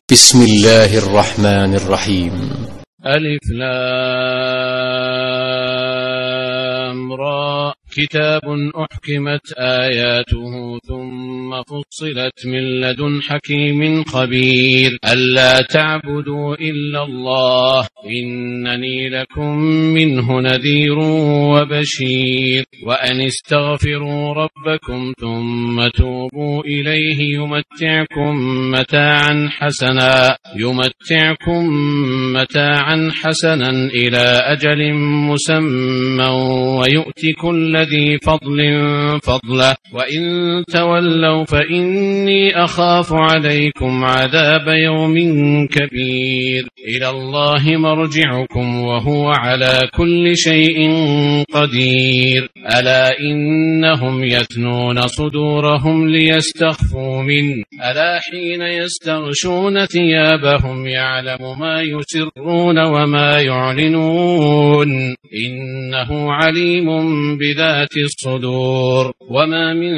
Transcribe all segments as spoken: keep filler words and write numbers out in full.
بسم الله الرحمن الرحيم. ألف لام را كتاب أحكمت آياته ثم فصلت من لدن حكيم خبير ألا تعبدوا إلا الله إنني لكم منه نذير وبشير وأن استغفروا ربكم ثم توبوا إليه يمتعكم متاعا حسنا يمتعكم متاعا حسنا إلى أجل مسمى ويؤتي كل ذي فضل فضله وإن تولوا فإني أخاف عليكم عذاب يوم كبير إلى الله مرجعكم وهو على كل شيء قدير ألا إنهم يثنون صدورهم ليستخفوا منه ألا حين يستغشون ثيابهم يعلم ما يسرون وما يعلنون إنه عليم بذات الصدور وما من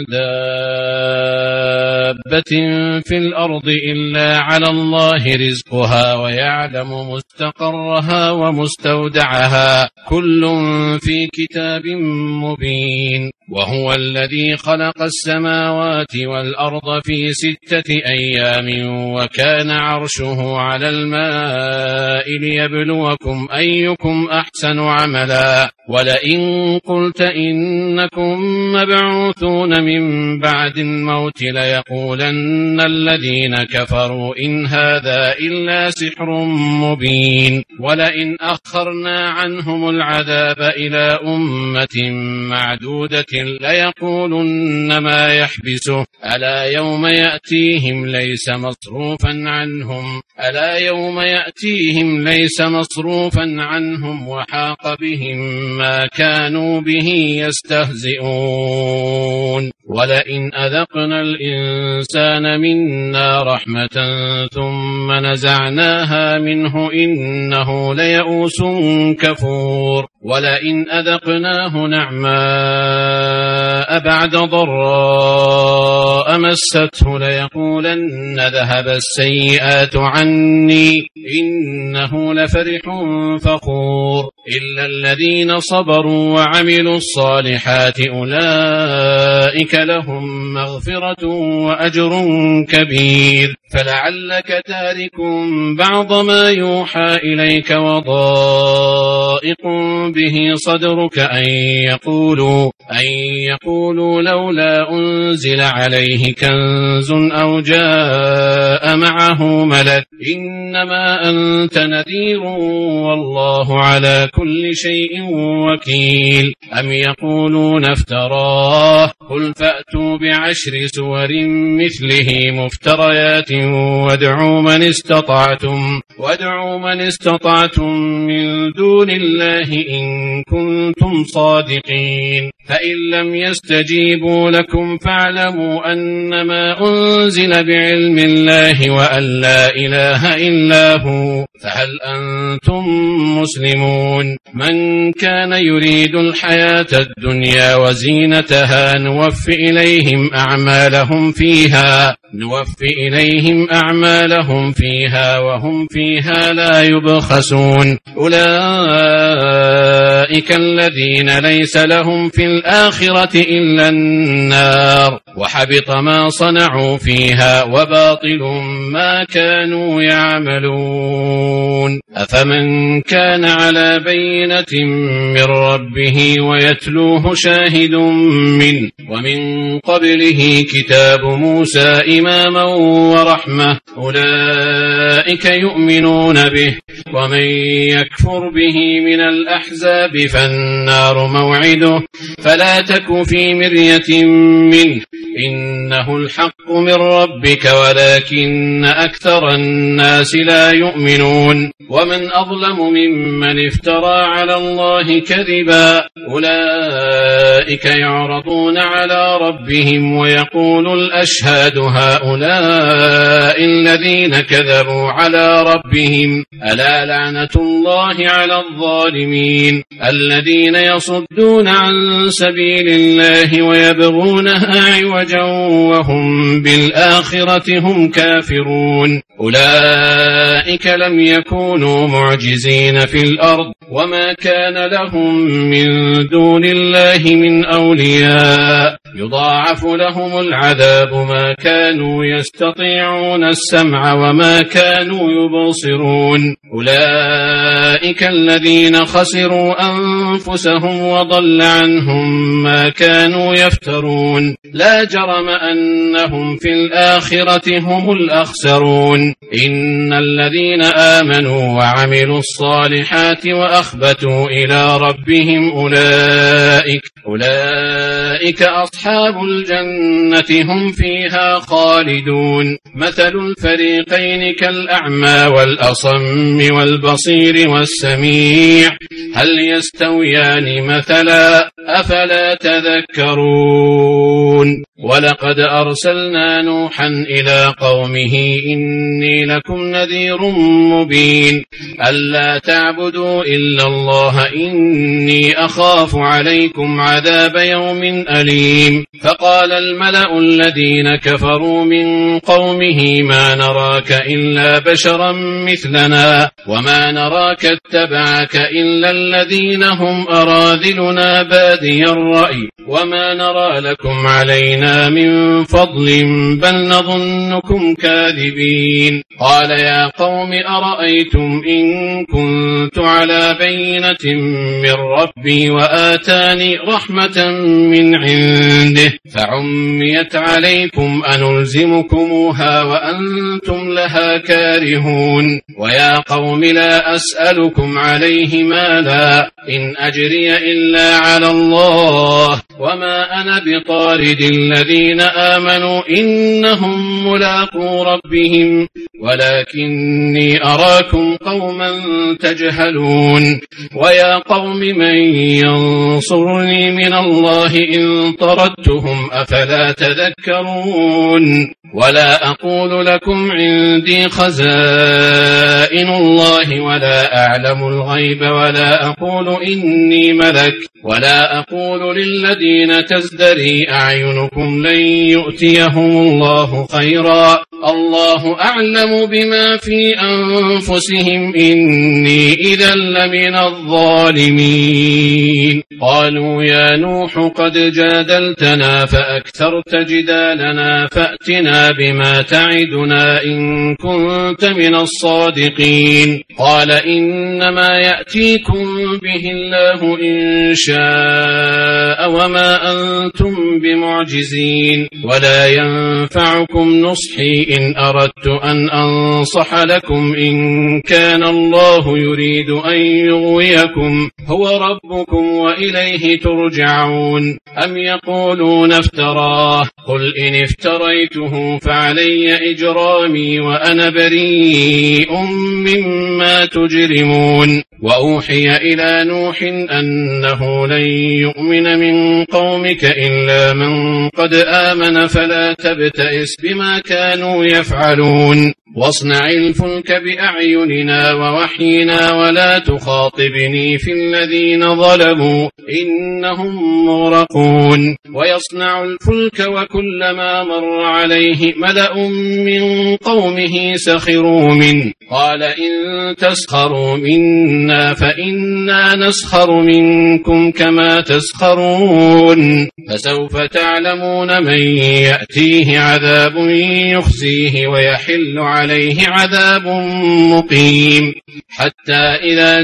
دابة في الأرض إلا على الله رزقها ويعلم مستقرها ومستودعها كل في كتاب مبين وهو الذي خلق السماوات والأرض في ستة أيام وكان عرشه على الماء ليبلوكم أيكم أحسن عملا ولئن قلت إنكم مبعوثون من بعد الموت ليقولن الذين كفروا إن هذا إلا سحر مبين ولئن أخرنا عنهم العذاب إلى أمة معدودة ليقولن ما يحبسه ألا يوم يأتيهم ليس مصروفا عنهم ألا يوم يأتيهم ليس مصروفا عنهم وحاق بهم ما كانوا به يستهزئون ولئن أذقنا الإنسان منا رحمة ثم نزعناها منه إنه ليئوس كفور ولئن أذقناه نعماء بعد ضراء مسته ليقولن ذهب السيئات عني إنه لفرح فخور إلا الذين صبروا وعملوا الصالحات أولئك لهم مغفرة وأجر كبير فلعلك تارك بعض ما يوحى إليك وضائق به صدرك أن يقولوا أن يقولوا لولا أنزل عليه كنز أو جاء معه ملك إنما أنت نذير والله على كل شيء وكيل أم يقولون افتراه قل فأتوا بعشر سور مثله مفتريات وادعوا من استطعتم وادعوا من استطعتم من دون الله إن كنتم صادقين فإن لم يستجيبوا لكم فاعلموا أنما أنزل بعلم الله وأن لا إله إلا هو فهل أنتم مسلمون من كان يريد الحياة الدنيا وزينتها نوفي إليهم أعمالهم فيها نوفي إليهم أعمالهم فيها وهم فيها لا يبخسون أولئك الذين ليس لهم في الآخرة إلا النار وحبط ما صنعوا فيها وباطل ما كانوا يعملون أفمن كان على بينة من ربه ويتلوه شاهد منه ومن قبله كتاب موسى إماما ورحمة أولئك يؤمنون به ومن يكفر به من الأحزاب فالنار موعده فلا تك في مرية منه إنه الحق من ربك ولكن أكثر الناس لا يؤمنون ومن أظلم ممن افترى على الله كذبا أولئك يعرضون على ربهم ويقول الأشهاد هؤلاء الذين كذبوا على ربهم ألا لعنة الله على الظالمين الذين يصدون عن سبيل الله ويبغونها عوجا وهم بالآخرة هم كافرون أولئك لم يكونوا معجزين في الأرض وما كان لهم من دون الله من أولياء يضاعف لهم العذاب ما كانوا يستطيعون السمع وما كانوا يبصرون أولئك الذين خسروا أنفسهم وضل عنهم ما كانوا يفترون لا جرم أنهم في الآخرة هم الأخسرون إن الذين آمنوا وعملوا الصالحات وأخبتوا إلى ربهم أولئك أولئك أصحاب الجنة هم فيها خالدون مثل الفريقين كالأعمى والأصم والبصير والسميع هل يستويان مثلا أفلا تذكرون ولقد أرسلنا نوحا إلى قومه إني لكم نذير مبين ألا تعبدوا إلا الله إني أخاف عليكم عذاب يوم أليم فقال الملأ الذين كفروا من قومه ما نراك إلا بشرا مثلنا وما نراك اتبعك إلا الذين هم أراذلنا بادي الرأي وما نرى لكم علينا من فضل بل نظنكم كاذبين قال يا قوم أرأيتم إن كنت على بينة من ربي وآتاني رحمة من عنده فعميت عليكم أنلزمكموها وأنتم لها كارهون ويا قوم لا أسألكم عليه مالا إن أجري إلا على الله وما أنا بطارد الذين آمنوا إنهم ملاقو ربهم ولكني أراكم قوما تجهلون ويا قوم من ينصرني من الله إن طردتهم أفلا تذكرون ولا أقول لكم عندي خزائن الله ولا أعلم الغيب ولا أقول إني ملك ولا أقول للذين تزدري أعينكم لن يؤتيهم الله خيرا الله أعلم بما في أنفسهم إني إذا لمن الظالمين قالوا يا نوح قد جادلتنا فأكثرت جدالنا فأتنا بما تعدنا إن كنت من الصادقين قال إنما يأتيكم به الله إن شاء وما أنتم بمعجزين ولا ينفعكم نصحي إن أردت أن أنصح لكم إن كان الله يريد أن يغويكم هو ربكم وإليه ترجعون أم يقولون افتراه قل إن افتريته فعلي إجرامي وأنا بريء مما تجرمون وأوحي إلى نوح أنه لن يؤمن من قومك إلا من قد آمن فلا تبتئس بما كانوا يفعلون واصنع الفلك بأعيننا ووحينا ولا تخاطبني في الذين ظلموا إنهم مغرقون ويصنع الفلك وكلما مر عليه ملأ من قومه سخروا منه قال إن تسخروا منا فإنا نسخر منكم كما تسخرون فسوف تعلمون من يأتيه عذاب يخزيه ويحل عليه عذاب مقيم حتى إذا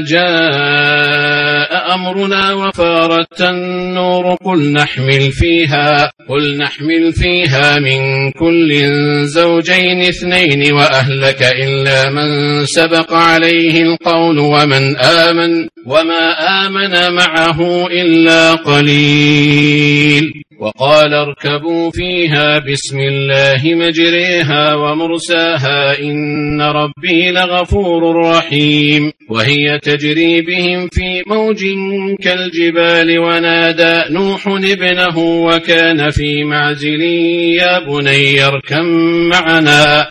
جاء أمرنا وفارت النور قل نحمل فيها قل نحمل فيها من كل زوجين اثنين وأهلك إلا من سبق عليه القول ومن آمن وما آمن معه إلا قليل وقال اركبوا فيها بسم الله مجريها ومرساها إن ربي لغفور رحيم وهي تجري بهم في موج كالجبال ونادى نوح ابنه وكان في معزل يا بني اركب معنا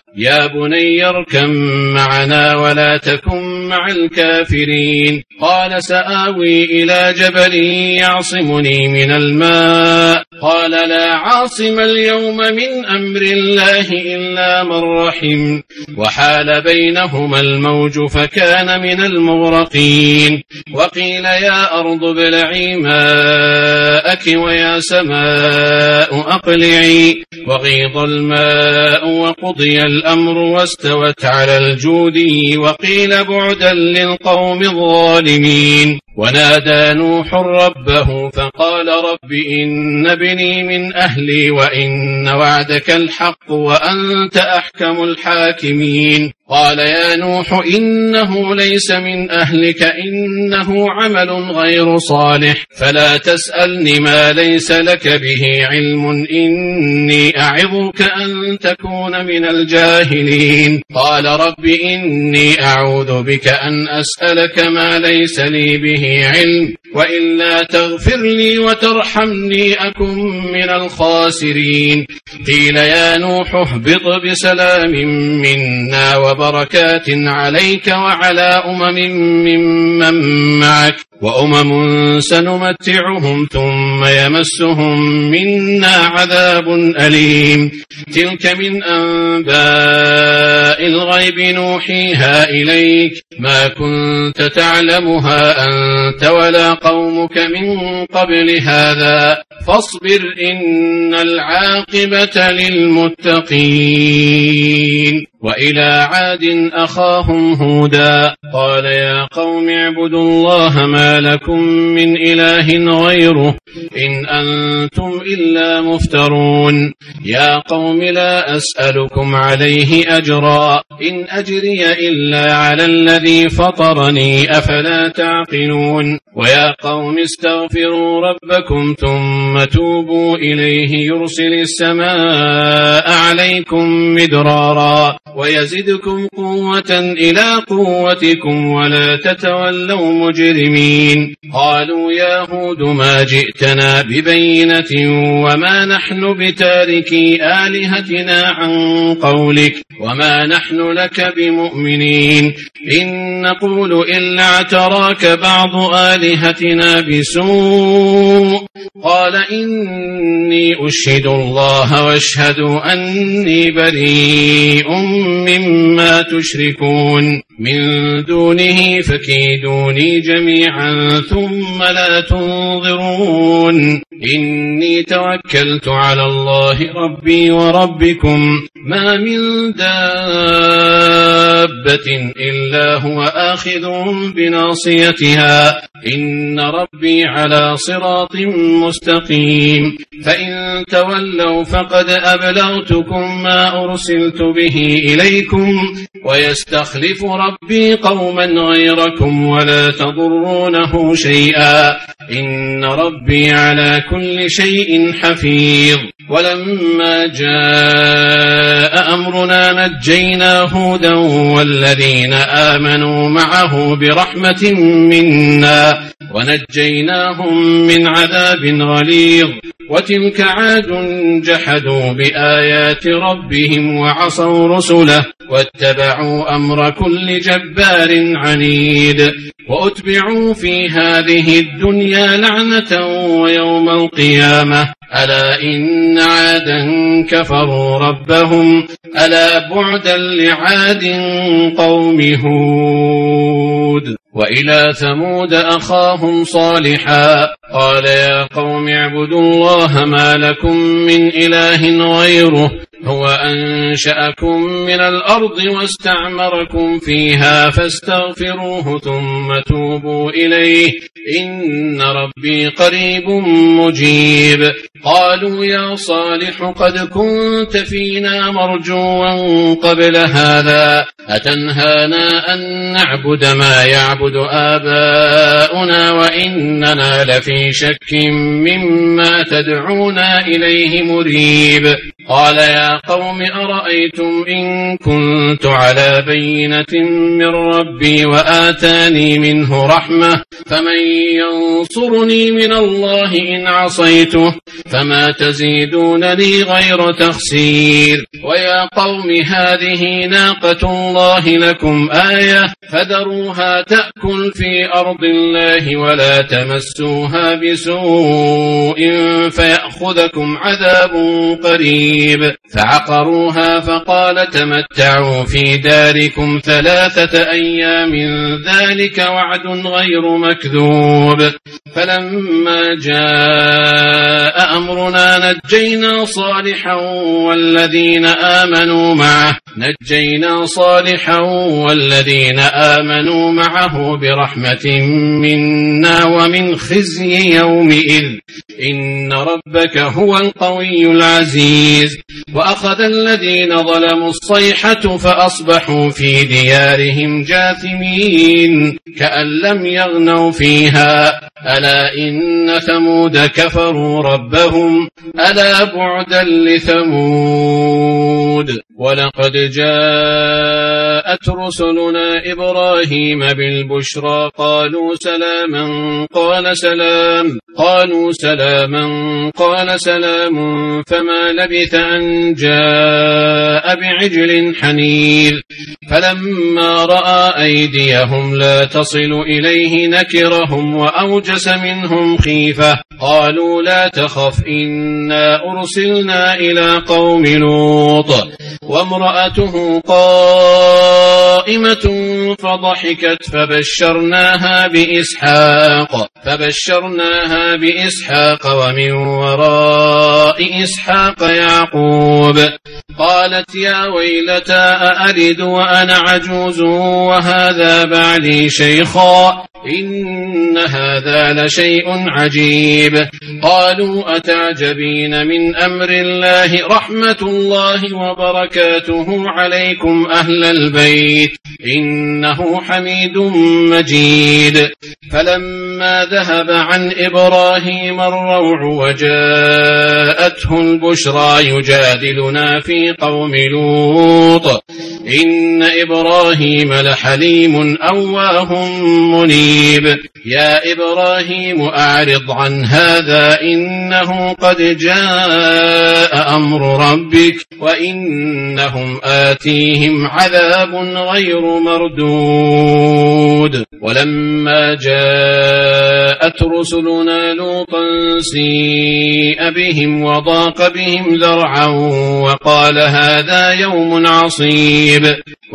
يا بني اركب معنا ولا تكن مع الكافرين قال سآوي إلى جبل يعصمني من الماء قال لا عاصم اليوم من أمر الله إلا من رحم وحال بينهما الموج فكان من المغرقين وقيل يا أرض ابلعي ماءك ويا سماء أقلعي وغيض الماء وقضي الأمر واستوت على الجودي وقيل بعدا للقوم الظالمين ونادى نوح ربه فقال رب إن ابني من أهلي وإن وعدك الحق وأنت أحكم الحاكمين قال يا نوح إنه ليس من أهلك إنه عمل غير صالح فلا تسألني ما ليس لك به علم إني أعظك أن تكون من الجاهلين قال رب إني أعوذ بك أن أسألك ما ليس لي به علم وإلا تغفر لي وترحمني أكن من الخاسرين قيل يا نوح اهبط بسلام منا وبركات عليك وعلى أمم ممن معك وأمم سنمتعهم ثم يمسهم منا عذاب أليم تلك من أنباء الغيب نوحيها إليك ما كنت تعلمها أنت ولا قومك من قبل هذا فاصبر إن العاقبة للمتقين وإلى عاد أخاهم هودا قال يا قوم اعبدوا الله ما لكم من إله غيره إن أنتم إلا مفترون يا قوم لا أسألكم عليه أجرا إن أجري إلا على الذي فطرني أفلا تعقلون ويا قوم استغفروا ربكم ثم توبوا إليه يرسل السماء عليكم مدرارا ويزدكم قوة إلى قوتكم ولا تتولوا مجرمين قالوا يا هود ما جئتنا ببينة وما نحن بتاركي آلهتنا عن قولك وما نحن لك بمؤمنين إن نقول إلا اعتراك بعض آلهتنا بسوء قال إني أشهد الله واشهدوا أني بريء مما تشركون من دونه فكيدوني جميعا ثم لا تنظرون إني توكلت على الله ربي وربكم ما من دابة إلا هو آخذ بناصيتها إن ربي على صراط مستقيم فإن تولوا فقد أبلغتكم ما أرسلت به إليكم ويستخلف ربي قوما غيركم ولا تضرونه شيئا إن ربي على كل شيء حفيظ ولما جاء أمرنا نجينا هودا والذين آمنوا معه برحمة منا ونجيناهم من عذاب غليظ وتلك عاد جحدوا بآيات ربهم وعصوا رسله واتبعوا أمر كل جبار عنيد وأتبعوا في هذه الدنيا لعنة ويوم القيامة ألا إن عادا كفروا ربهم ألا بعدا لعاد قوم هود وإلى ثمود أخاهم صالحا قال يا قوم اعبدوا الله ما لكم من إله غيره هو أنشأكم من الأرض واستعمركم فيها فاستغفروه ثم توبوا إليه إن ربي قريب مجيب قالوا يا صالح قد كنت فينا مرجوا قبل هذا أتنهانا أن نعبد ما يعبد آباؤنا وإننا لفي شك مما تدعونا إليه مريب. قال يا قوم أرأيتم إن كنت على بينة من ربي وآتاني منه رحمة فمن ينصرني من الله إن عصيته فما تزيدونني غير تخسير. ويا قوم هذه ناقة الله لكم آية فذروها تأكل في أرض الله ولا تمسوها بسوء فيأخذكم عذاب قريب. فعقروها فقال تمتعوا في داركم ثلاثة أيام ذلك وعد غير مكذوب. فلما جاء أمرنا نجينا صالحا والذين آمنوا معه نجينا صالحا والذين آمنوا معه برحمة منا ومن خزي يومئذ إن ربك هو القوي العزيز. وأخذ الذين ظلموا الصيحة فأصبحوا في ديارهم جاثمين كأن لم يغنوا فيها ألا إن ثمود كفروا ربهم ألا بعدا لثمود. ولقد جاءت رسلنا إبراهيم بالبشرى قالوا سلاما قال سلام قالوا سلاما قال سلام فما لبث أن جاء بعجل حنيذ. فلما رأى أيديهم لا تصل إليه نكرهم وأوجس منهم خيفة قالوا لا تخف إنا أرسلنا إلى قوم لوط وامرأته قائمة فضحكت فبشرناها بإسحاق فبشرناها بإسحاق ومن وراء إسحاق يعقوب. قالت يا ويلتى أألد وأنا عجوز وهذا بعلي شيخا إن هذا لشيء عجيب. قالوا أتعجبين من أمر الله رحمة الله وبركاته عليكم أهل البيت إنه حميد مجيد. فلما ذهب عن إبراهيم الروع وجاءته البشرى يجادلنا في قوم لوط إن إبراهيم لحليم أواه منيب. يا إبراهيم أعرض عن هذا إنه قد جاء أمر ربك وإنهم آتيهم عذاب غير مردود. ولما جاءت رسلنا لوطا سيء بهم وضاق بهم ذرعا وقال هذا يوم عصيب.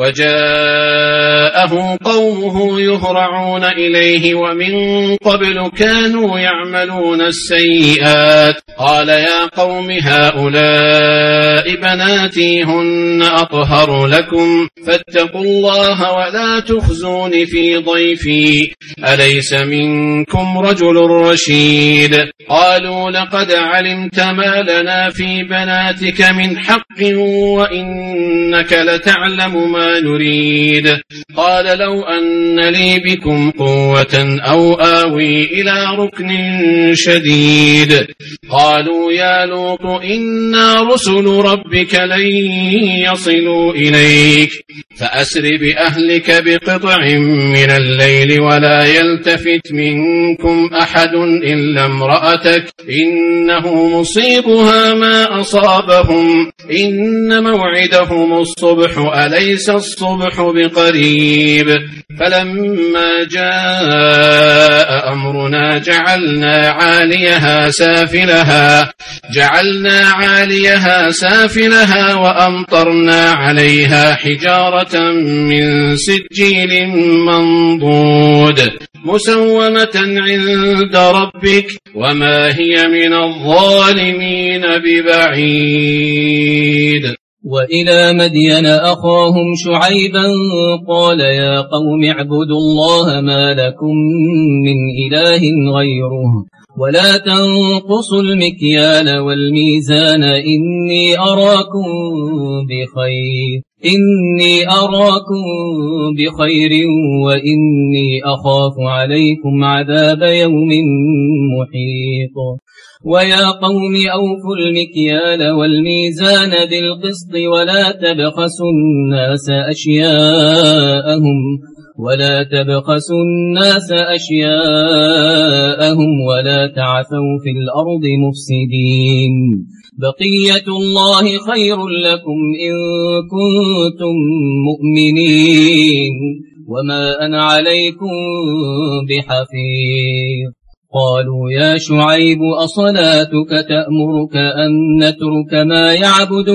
وجاءه قومه يهرعون إليه ومن قبل كانوا يعملون السيئات. قال يا قوم هؤلاء بناتي هن أطهر لكم فاتقوا الله ولا تخزون في ضيفي أليس منكم رجل رشيد. قالوا لقد علمت ما لنا في بناتك من حق وإنك لتعلم ما نريد. قال لو أن لي بكم قوة أو آوي إلى ركن شديد. قالوا يا لوط إنا رسل ربك لن يصلوا إليك فأسر بأهلك بقطع من الليل ولا يلتفت منكم أحد إلا امرأتك إنه مصيبها ما أصابهم إن موعدهم الصبح أليس الصبح بقريب. فلما جاء أمرنا جعلنا عاليها سافلها جعلنا عاليها سافلها وأمطرنا عليها حجارة من سجيل منضود مسومة عند ربك وما هي من الظالمين ببعيد. وإلى مدين أخاهم شعيبا قال يا قوم اعبدوا الله ما لكم من إله غيره ولا تنقصوا المكيال والميزان إني أراكم بخير إني أراكم بخير وإني أخاف عليكم عذاب يوم محيط ويا قوم أوفوا المكيال والميزان بالقسط ولا تبخسوا الناس أشياءهم ولا تبخسوا الناس أشياءهم ولا تعثوا في الأرض مفسدين بقية الله خير لكم إن كنتم مؤمنين وما أنا عليكم بحفيظ قالوا يا شعيب أصلاتك تأمرك أن نترك ما يعبد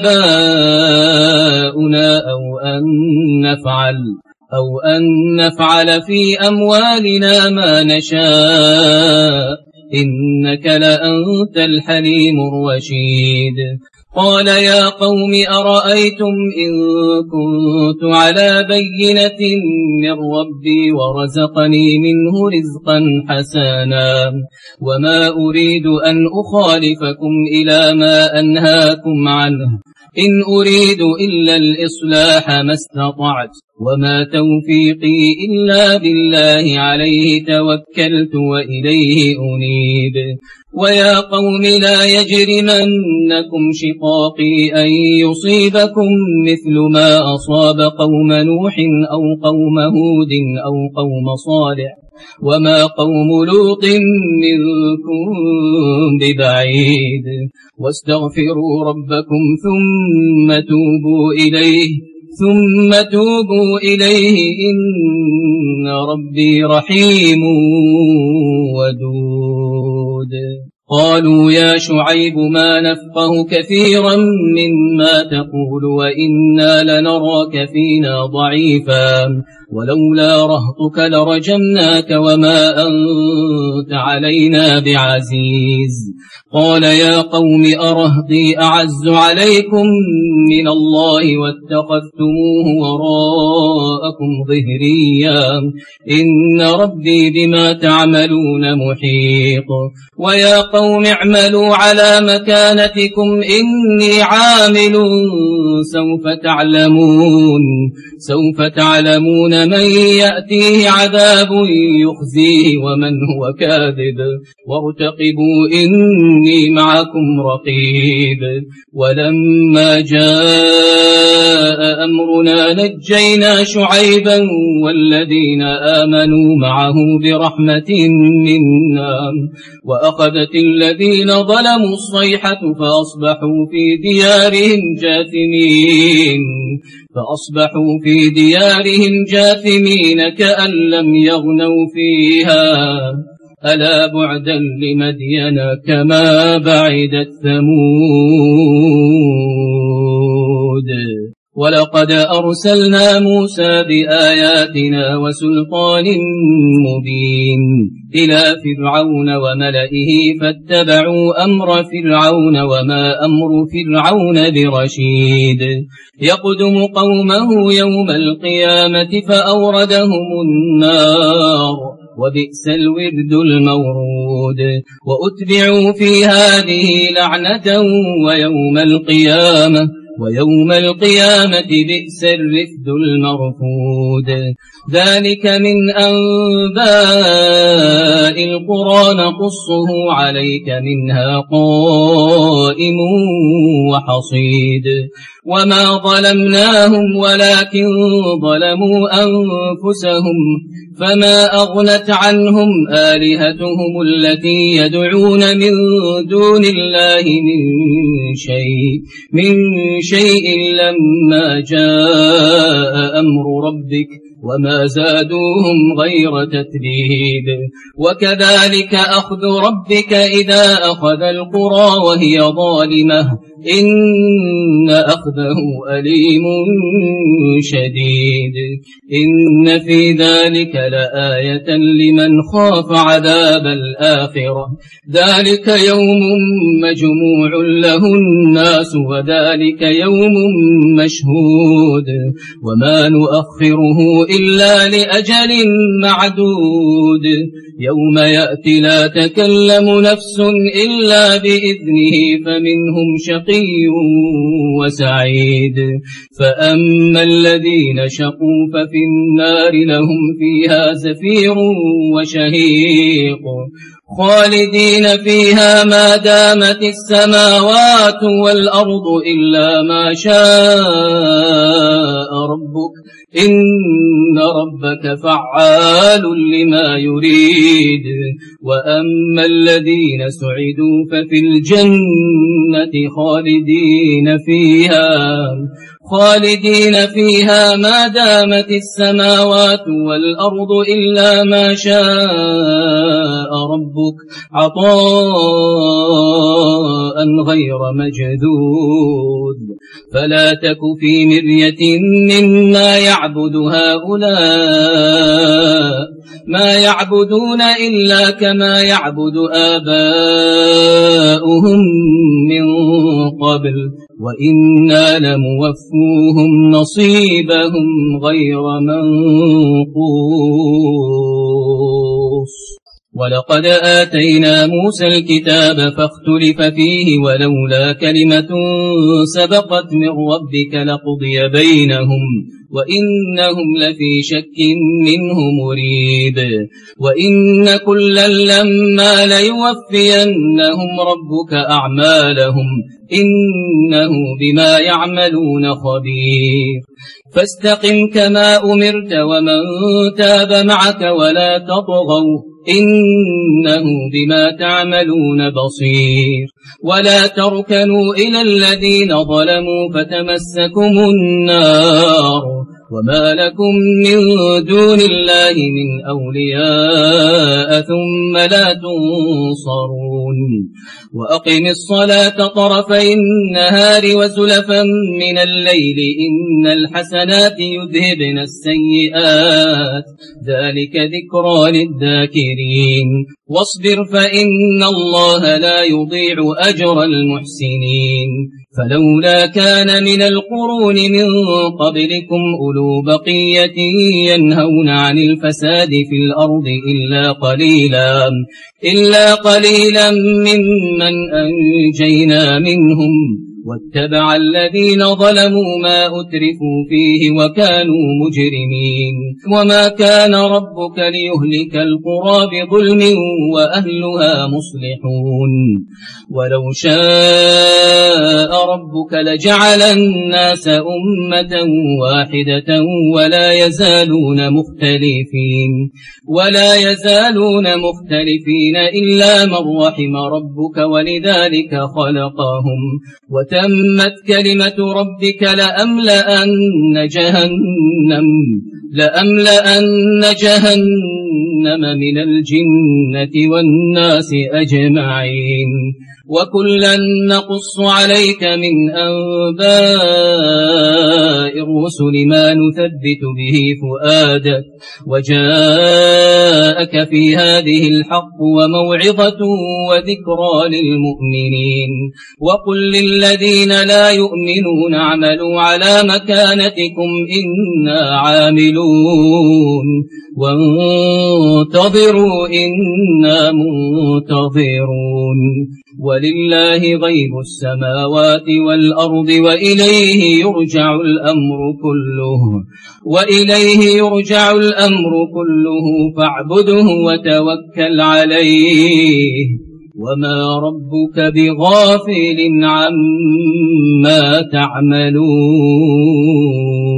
آباؤنا أو أن نفعل أو أن نفعل في أموالنا ما نشاء إنك لأنت الحليم الرشيد قال يا قوم أرأيتم إن كنت على بينة من ربي ورزقني منه رزقا حسنا وما أريد أن أخالفكم إلى ما أنهاكم عنه إن أريد إلا الإصلاح ما استطعت وما توفيقي إلا بالله عليه توكلت وإليه أنيب ويا قوم لا يجرمنكم شقاقي أن يصيبكم مثل ما أصاب قوم نوح أو قوم هود أو قوم صالح وما قوم لوط منكم ببعيد واستغفروا ربكم ثم توبوا إليه ثم توبوا إليه إن ربي رحيم ودود قالوا يا شعيب ما نفقه كثيرا مما تقول وإنا لنراك فينا ضعيفا ولولا رهطك لرجمناك وما أنت علينا بعزيز قال يا قوم أرهطي أعز عليكم من الله واتخذتموه وراءكم ظهريا إن ربي بما تعملون محيط ويا قوم اعملوا على مكانتكم إني عامل سوف تعلمون سوف تعلمون من يأتيه عذاب يخزيه ومن هو كاذب وارتقبوا إني معكم رقيب ولما جاء أمرنا نجينا شعيبا والذين آمنوا معه برحمة منا وأخذت الذين ظلموا الصيحة فأصبحوا في ديارهم جاثمين فأصبحوا في ديارهم جاثمين كأن لم يغنوا فيها ألا بعدا لمدين كما بعدت ثمود ولقد أرسلنا موسى بآياتنا وسلطان مبين إلى فرعون وملئه فاتبعوا أمر فرعون وما أمر فرعون برشيد يقدم قومه يوم القيامة فأوردهم النار وبئس الورد المورود وأتبعوا في هذه لعنة ويوم القيامة ويوم القيامة بئس الرفد المرفود ذلك من أنباء القرى نقصه عليك منها قائم وحصيد وما ظلمناهم ولكن ظلموا أنفسهم فما أغنت عنهم آلهتهم التي يدعون من دون الله من شيء من شيء لما جاء أمر ربك وما زادوهم غير تتبيب وكذلك أخذ ربك إذا أخذ القرى وهي ظالمة إن أخذه أليم شديد إن في ذلك لآية لمن خاف عذاب الآخرة ذلك يوم مجموع له الناس وذلك يوم مشهود وما نؤخره إلا لأجل معدود يوم يأتي لا تكلم نفس إلا بإذنه فمنهم شقي شقي وسعيد. فأما الذين شقوا ففي النار لهم فيها زفير وشهيق خالدين فيها ما دامت السماوات والأرض إلا ما شاء ربك إن ربك فعال لما يريد. وأما الذين سعدوا ففي الجنة خالدين فيها خالدين فيها ما دامت السماوات والأرض إلا ما شاء ربك عطاء غير مجذوذ. فلا تك في مرية مما يعبد هؤلاء ما يعبدون إلا كما يعبد آباؤهم من قبل وإنا لموفوهم نصيبهم غير منقوص. ولقد آتينا موسى الكتاب فاختلف فيه ولولا كلمة سبقت من ربك لقضي بينهم وإنهم لفي شك منه مريب. وإن كلا لما ليوفينهم ربك أعمالهم إنه بما يعملون خبير. فاستقم كما أمرت ومن تاب معك ولا تطغوا إنه بما تعملون بصير. ولا تركنوا إلى الذين ظلموا فتمسكم النار وما لكم من دون الله من أولياء ثم لا تنصرون. وأقم الصلاة طرفي النهار وزلفا من الليل إن الحسنات يذهبن السيئات ذلك ذكرى للذاكرين. واصبر فإن الله لا يضيع أجر المحسنين. فلولا كان من القرون من قبلكم أولو بقية ينهون عن الفساد في الأرض إلا قليلا إلا قليلا ممن أنجينا منهم واتبع الذين ظلموا ما أترفوا فيه وكانوا مجرمين. وما كان ربك ليهلك القرى بظلم وأهلها مصلحون. ولو شاء ربك لجعل الناس أمة واحدة ولا يزالون مختلفين ولا يزالون مختلفين إلا من رحم ربك ولذلك خلقهم. وتمت كلمة ربك لأملأن جهنم لأملأن جهنم من الجنة والناس أجمعين. وكلا نقص عليك من أنباء الرسل ما نثبت به فؤادك وجاءك في هذه الحق وموعظة وذكرى للمؤمنين. وقل للذين لا يؤمنون اعملوا على مكانتكم إنا عاملون وانتظروا إنا منتظرون. ولله غيب السماوات والأرض وإليه يرجع الأمر كله وإليه يرجع الأمر كله فاعبده وتوكل عليه وما ربك بغافل عما تعملون.